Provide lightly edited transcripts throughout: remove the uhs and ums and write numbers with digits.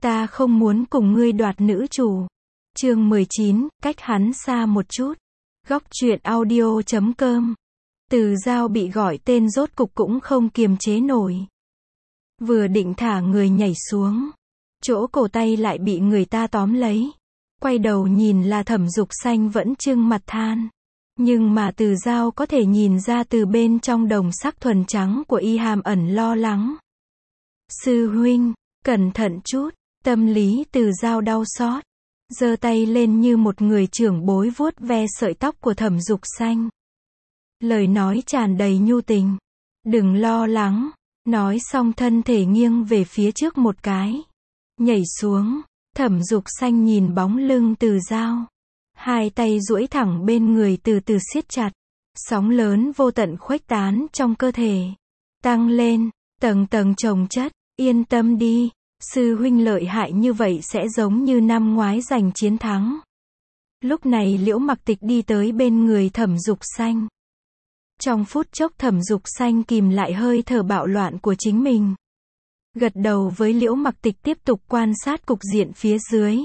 Ta không muốn cùng ngươi đoạt nữ chủ. Chương 19, cách hắn xa một chút. Góc truyện audio.com. Từ Dao bị gọi tên rốt cục cũng không kiềm chế nổi. Vừa định thả người nhảy xuống, chỗ cổ tay lại bị người ta tóm lấy. Quay đầu nhìn là Thẩm Dục Xanh vẫn trưng mặt than. Nhưng mà Từ Dao có thể nhìn ra từ bên trong đồng sắc thuần trắng của y hàm ẩn lo lắng. Sư huynh, cẩn thận chút. Tâm lý Từ Dao đau xót, giơ tay lên như một người trưởng bối vuốt ve sợi tóc của Thẩm Dục Xanh. Lời nói tràn đầy nhu tình. Đừng lo lắng. Nói xong thân thể nghiêng về phía trước một cái. Nhảy xuống. Thẩm Dục Xanh nhìn bóng lưng Từ Dao. Hai tay duỗi thẳng bên người từ từ siết chặt. Sóng lớn vô tận khuếch tán trong cơ thể. Tăng lên, tầng tầng chồng chất. Yên tâm đi. Sư huynh lợi hại như vậy sẽ giống như năm ngoái giành chiến thắng. Lúc này Liễu Mặc Tịch đi tới bên người Thẩm Dục Xanh. Trong phút chốc Thẩm Dục Xanh kìm lại hơi thở bạo loạn của chính mình. Gật đầu với Liễu Mặc Tịch tiếp tục quan sát cục diện phía dưới.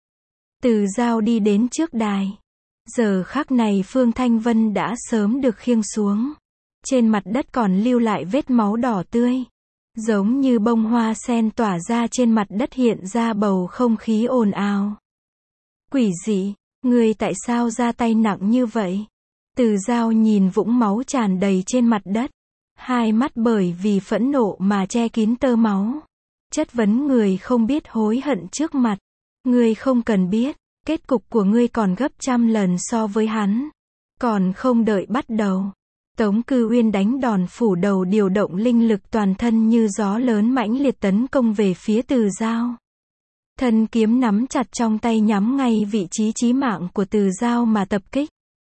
Từ Dao đi đến trước đài. Giờ khắc này Phương Thanh Vân đã sớm được khiêng xuống. Trên mặt đất còn lưu lại vết máu đỏ tươi. Giống như bông hoa sen tỏa ra trên mặt đất hiện ra bầu không khí ồn ào. Quỷ dị, ngươi tại sao ra tay nặng như vậy? Từ Dao nhìn vũng máu tràn đầy trên mặt đất. Hai mắt bởi vì phẫn nộ mà che kín tơ máu. Chất vấn người không biết hối hận trước mặt. Ngươi không cần biết, kết cục của ngươi còn gấp trăm lần so với hắn. Còn không đợi bắt đầu. Tống Cư Uyên đánh đòn phủ đầu điều động linh lực toàn thân như gió lớn mãnh liệt tấn công về phía Từ Dao. Thân kiếm nắm chặt trong tay nhắm ngay vị trí chí mạng của Từ Dao mà tập kích.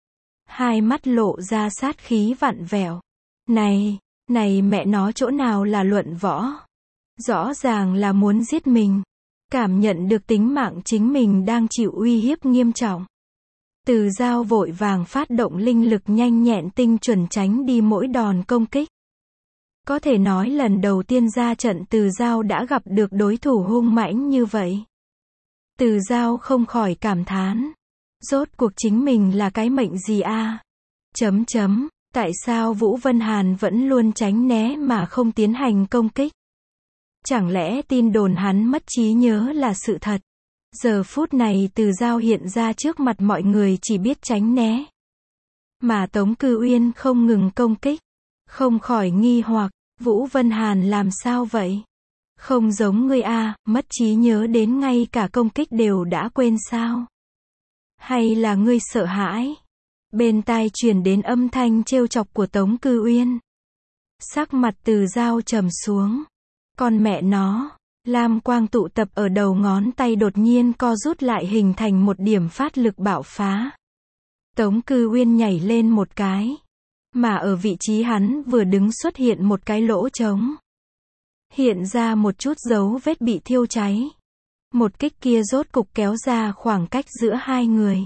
Hai mắt lộ ra sát khí vặn vẹo. Này mẹ nó chỗ nào là luận võ? Rõ ràng là muốn giết mình. Cảm nhận được tính mạng chính mình đang chịu uy hiếp nghiêm trọng. Từ Dao vội vàng phát động linh lực nhanh nhẹn tinh chuẩn tránh đi mỗi đòn công kích. Có thể nói lần đầu tiên ra trận Từ Dao đã gặp được đối thủ hung mãnh như vậy. Từ Dao không khỏi cảm thán. Rốt cuộc chính mình là cái mệnh gì a? Tại sao Vũ Vân Hàn vẫn luôn tránh né mà không tiến hành công kích? Chẳng lẽ tin đồn hắn mất trí nhớ là sự thật? Giờ phút này Từ Dao hiện ra trước mặt mọi người chỉ biết tránh né. Mà Tống Cư Uyên không ngừng công kích. Không khỏi nghi hoặc, Vũ Vân Hàn làm sao vậy? Không giống ngươi a, mất trí nhớ đến ngay cả công kích đều đã quên sao? Hay là ngươi sợ hãi? Bên tai truyền đến âm thanh trêu chọc của Tống Cư Uyên. Sắc mặt Từ Dao trầm xuống. Con mẹ nó. Lam quang tụ tập ở đầu ngón tay đột nhiên co rút lại hình thành một điểm phát lực bạo phá. Tống Cư Uyên nhảy lên một cái. Mà ở vị trí hắn vừa đứng xuất hiện một cái lỗ trống. Hiện ra một chút dấu vết bị thiêu cháy. Một kích kia rốt cục kéo ra khoảng cách giữa hai người.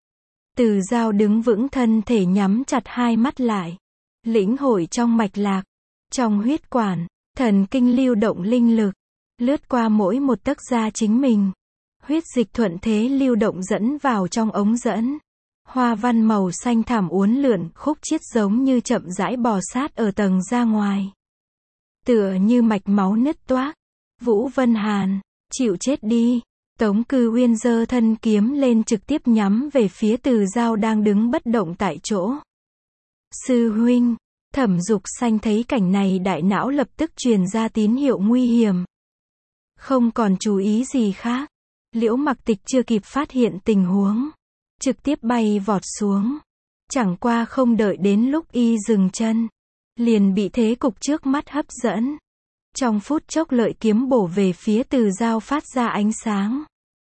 Từ Dao đứng vững thân thể nhắm chặt hai mắt lại. Lĩnh hội trong mạch lạc. Trong huyết quản, thần kinh lưu động linh lực. Lướt qua mỗi một tấc da chính mình. Huyết dịch thuận thế lưu động dẫn vào trong ống dẫn. Hoa văn màu xanh thẳm uốn lượn khúc chiết giống như chậm rãi bò sát ở tầng da ngoài. Tựa như mạch máu nứt toác. Vũ Vân Hàn, chịu chết đi. Tống Cư Uyên giơ thân kiếm lên trực tiếp nhắm về phía Từ Dao đang đứng bất động tại chỗ. Sư huynh. Thẩm Dục Xanh thấy cảnh này đại não lập tức truyền ra tín hiệu nguy hiểm. Không còn chú ý gì khác. Liễu Mặc Tịch chưa kịp phát hiện tình huống. Trực tiếp bay vọt xuống. Chẳng qua không đợi đến lúc y dừng chân. Liền bị thế cục trước mắt hấp dẫn. Trong phút chốc lợi kiếm bổ về phía Từ Dao phát ra ánh sáng.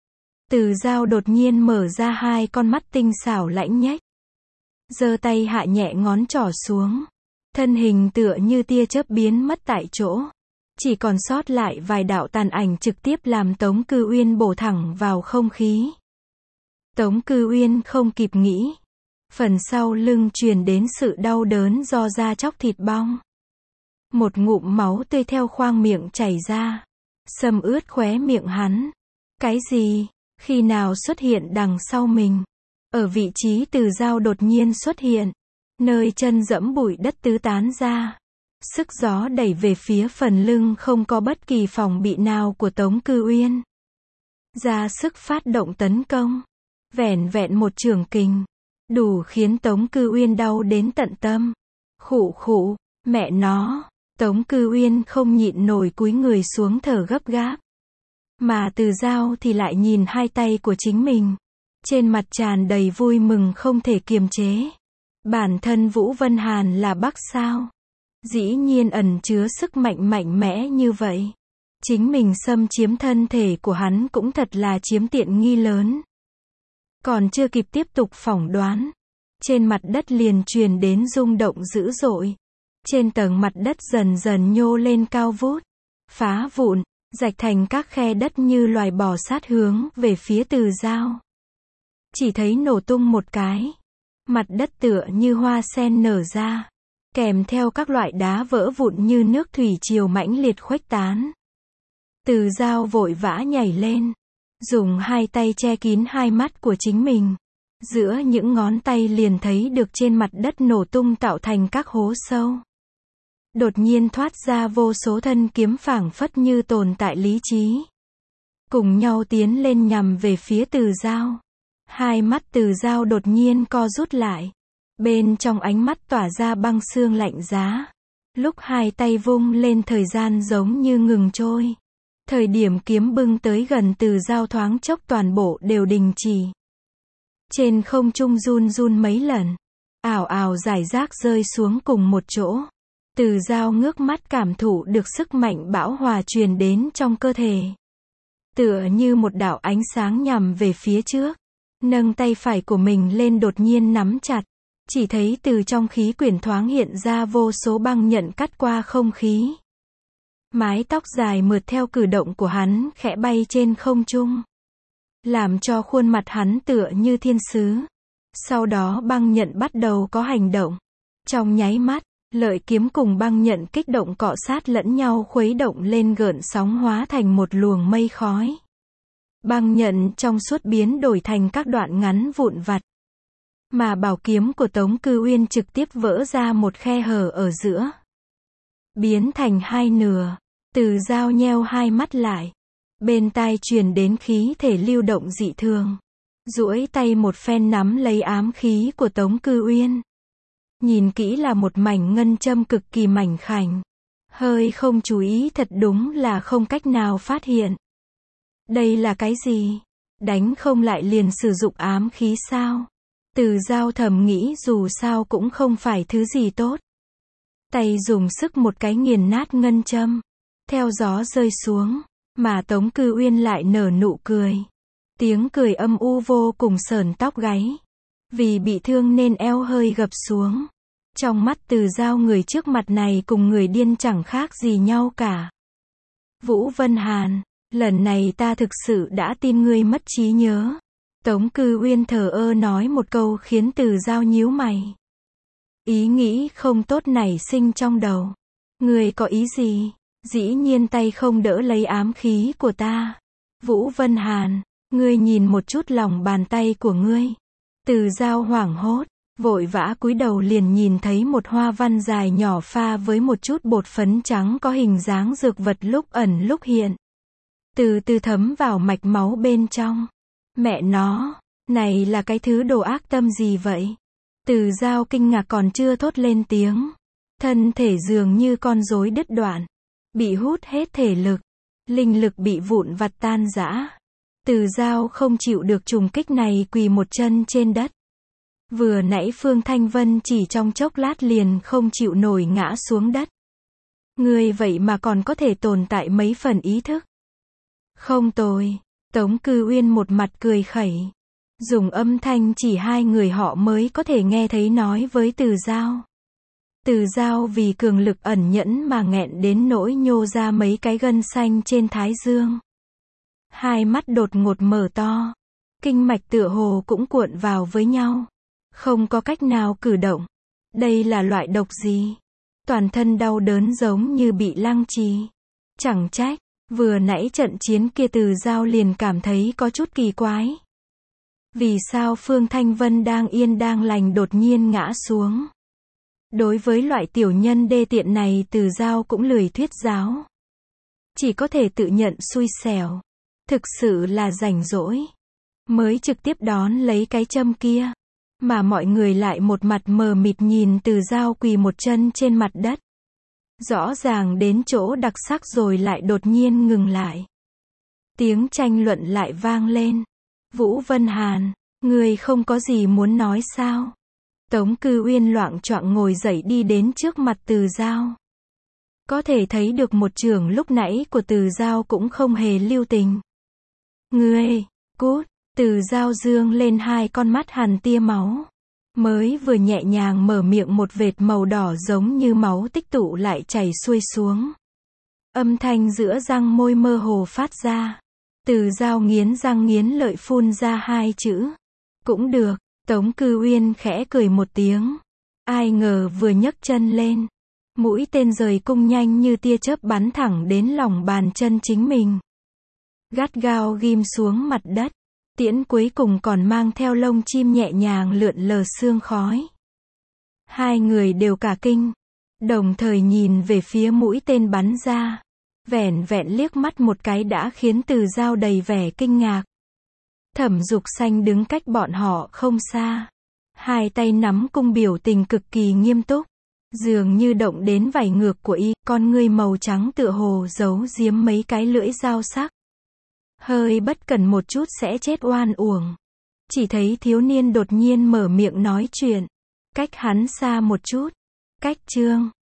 Từ Dao đột nhiên mở ra hai con mắt tinh xảo lãnh nhách. Giơ tay hạ nhẹ ngón trỏ xuống. Thân hình tựa như tia chớp biến mất tại chỗ. Chỉ còn sót lại vài đạo tàn ảnh trực tiếp làm Tống Cư Uyên bổ thẳng vào không khí. Tống Cư Uyên không kịp nghĩ. Phần sau lưng truyền đến sự đau đớn do da chóc thịt bong. Một ngụm máu tươi theo khoang miệng chảy ra. Sâm ướt khóe miệng hắn. Cái gì? Khi nào xuất hiện đằng sau mình? Ở vị trí Từ Dao đột nhiên xuất hiện. Nơi chân dẫm bụi đất tứ tán ra. Sức gió đẩy về phía phần lưng không có bất kỳ phòng bị nào của Tống Cư Uyên. Ra sức phát động tấn công. Vẻn vẹn một chưởng kình. Đủ khiến Tống Cư Uyên đau đến tận tâm. Khụ khụ, mẹ nó. Tống Cư Uyên không nhịn nổi cúi người xuống thở gấp gáp. Mà Từ Dao thì lại nhìn hai tay của chính mình. Trên mặt tràn đầy vui mừng không thể kiềm chế. Bản thân Vũ Vân Hàn là Bắc sao? Dĩ nhiên ẩn chứa sức mạnh mạnh mẽ như vậy. Chính mình xâm chiếm thân thể của hắn cũng thật là chiếm tiện nghi lớn. Còn chưa kịp tiếp tục phỏng đoán. Trên mặt đất liền truyền đến rung động dữ dội. Trên tầng mặt đất dần dần nhô lên cao vút. Phá vụn, rạch thành các khe đất như loài bò sát hướng về phía Từ Dao. Chỉ thấy nổ tung một cái. Mặt đất tựa như hoa sen nở ra. Kèm theo các loại đá vỡ vụn như nước thủy triều mãnh liệt khuếch tán. Từ Dao vội vã nhảy lên. Dùng hai tay che kín hai mắt của chính mình. Giữa những ngón tay liền thấy được trên mặt đất nổ tung tạo thành các hố sâu. Đột nhiên thoát ra vô số thân kiếm phảng phất như tồn tại lý trí. Cùng nhau tiến lên nhằm về phía Từ Dao. Hai mắt Từ Dao đột nhiên co rút lại. Bên trong ánh mắt tỏa ra băng sương lạnh giá. Lúc hai tay vung lên thời gian giống như ngừng trôi. Thời điểm kiếm bưng tới gần Từ Dao thoáng chốc toàn bộ đều đình chỉ. Trên không trung run run mấy lần. Ảo ảo rải rác rơi xuống cùng một chỗ. Từ Dao ngước mắt cảm thụ được sức mạnh bão hòa truyền đến trong cơ thể. Tựa như một đạo ánh sáng nhằm về phía trước. Nâng tay phải của mình lên đột nhiên nắm chặt. Chỉ thấy từ trong khí quyển thoáng hiện ra vô số băng nhận cắt qua không khí. Mái tóc dài mượt theo cử động của hắn khẽ bay trên không trung. Làm cho khuôn mặt hắn tựa như thiên sứ. Sau đó băng nhận bắt đầu có hành động. Trong nháy mắt, lợi kiếm cùng băng nhận kích động cọ sát lẫn nhau khuấy động lên gợn sóng hóa thành một luồng mây khói. Băng nhận trong suốt biến đổi thành các đoạn ngắn vụn vặt. Mà bảo kiếm của Tống Cư Uyên trực tiếp vỡ ra một khe hở ở giữa. Biến thành hai nửa. Từ Dao nheo hai mắt lại. Bên tai truyền đến khí thể lưu động dị thường. Duỗi tay một phen nắm lấy ám khí của Tống Cư Uyên. Nhìn kỹ là một mảnh ngân châm cực kỳ mảnh khảnh. Hơi không chú ý thật đúng là không cách nào phát hiện. Đây là cái gì? Đánh không lại liền sử dụng ám khí sao? Từ Dao thầm nghĩ dù sao cũng không phải thứ gì tốt. Tay dùng sức một cái nghiền nát ngân châm. Theo gió rơi xuống. Mà Tống Cư Uyên lại nở nụ cười. Tiếng cười âm u vô cùng sởn tóc gáy. Vì bị thương nên eo hơi gập xuống. Trong mắt Từ Dao người trước mặt này cùng người điên chẳng khác gì nhau cả. Vũ Vân Hàn, lần này ta thực sự đã tin ngươi mất trí nhớ. Tống Cư Uyên thờ ơ nói một câu khiến Từ Dao nhíu mày. Ý nghĩ không tốt nảy sinh trong đầu. Ngươi có ý gì? Dĩ nhiên tay không đỡ lấy ám khí của ta. Vũ Vân Hàn, ngươi nhìn một chút lòng bàn tay của ngươi. Từ Dao hoảng hốt, vội vã cúi đầu liền nhìn thấy một hoa văn dài nhỏ pha với một chút bột phấn trắng có hình dáng dược vật lúc ẩn lúc hiện. Từ từ thấm vào mạch máu bên trong. Mẹ nó, này là cái thứ đồ ác tâm gì vậy? Từ Dao kinh ngạc còn chưa thốt lên tiếng. Thân thể dường như con rối đứt đoạn. Bị hút hết thể lực. Linh lực bị vụn vặt tan rã. Từ Dao không chịu được trùng kích này quỳ một chân trên đất. Vừa nãy Phương Thanh Vân chỉ trong chốc lát liền không chịu nổi ngã xuống đất. Ngươi vậy mà còn có thể tồn tại mấy phần ý thức. Không tồi. Tống Cư Uyên một mặt cười khẩy. Dùng âm thanh chỉ hai người họ mới có thể nghe thấy nói với Từ Dao. Từ Dao vì cường lực ẩn nhẫn mà nghẹn đến nỗi nhô ra mấy cái gân xanh trên thái dương. Hai mắt đột ngột mở to. Kinh mạch tựa hồ cũng cuộn vào với nhau. Không có cách nào cử động. Đây là loại độc gì? Toàn thân đau đớn giống như bị lăng trì. Chẳng trách. Vừa nãy trận chiến kia Từ Dao liền cảm thấy có chút kỳ quái. Vì sao Phương Thanh Vân đang yên đang lành đột nhiên ngã xuống? Đối với loại tiểu nhân đê tiện này Từ Dao cũng lười thuyết giáo. Chỉ có thể tự nhận xui xẻo. Thực sự là rảnh rỗi. Mới trực tiếp đón lấy cái châm kia. Mà mọi người lại một mặt mờ mịt nhìn Từ Dao quỳ một chân trên mặt đất. Rõ ràng đến chỗ đặc sắc rồi lại đột nhiên ngừng lại. Tiếng tranh luận lại vang lên. Vũ Vân Hàn, ngươi không có gì muốn nói sao? Tống Cư Uyên loạng choạng ngồi dậy đi đến trước mặt Từ Dao. Có thể thấy được một chưởng lúc nãy của Từ Dao cũng không hề lưu tình. Ngươi, cút, Từ Dao dương lên hai con mắt hằn tia máu. Mới vừa nhẹ nhàng mở miệng một vệt màu đỏ giống như máu tích tụ lại chảy xuôi xuống. Âm thanh giữa răng môi mơ hồ phát ra. Từ Dao nghiến răng nghiến lợi phun ra hai chữ. Cũng được, Tống Cư Uyên khẽ cười một tiếng. Ai ngờ vừa nhấc chân lên. Mũi tên rời cung nhanh như tia chớp bắn thẳng đến lòng bàn chân chính mình. Gắt gao ghim xuống mặt đất. Tiễn cuối cùng còn mang theo lông chim nhẹ nhàng lượn lờ sương khói. Hai người đều cả kinh. Đồng thời nhìn về phía mũi tên bắn ra. Vẻn vẹn liếc mắt một cái đã khiến Từ Dao đầy vẻ kinh ngạc. Thẩm Dục Xanh đứng cách bọn họ không xa. Hai tay nắm cung biểu tình cực kỳ nghiêm túc. Dường như động đến vảy ngược của y, con ngươi màu trắng tựa hồ giấu giếm mấy cái lưỡi dao sắc. Hơi bất cẩn một chút sẽ chết oan uổng. Chỉ thấy thiếu niên đột nhiên mở miệng nói chuyện. Cách hắn xa một chút. Cách Trương.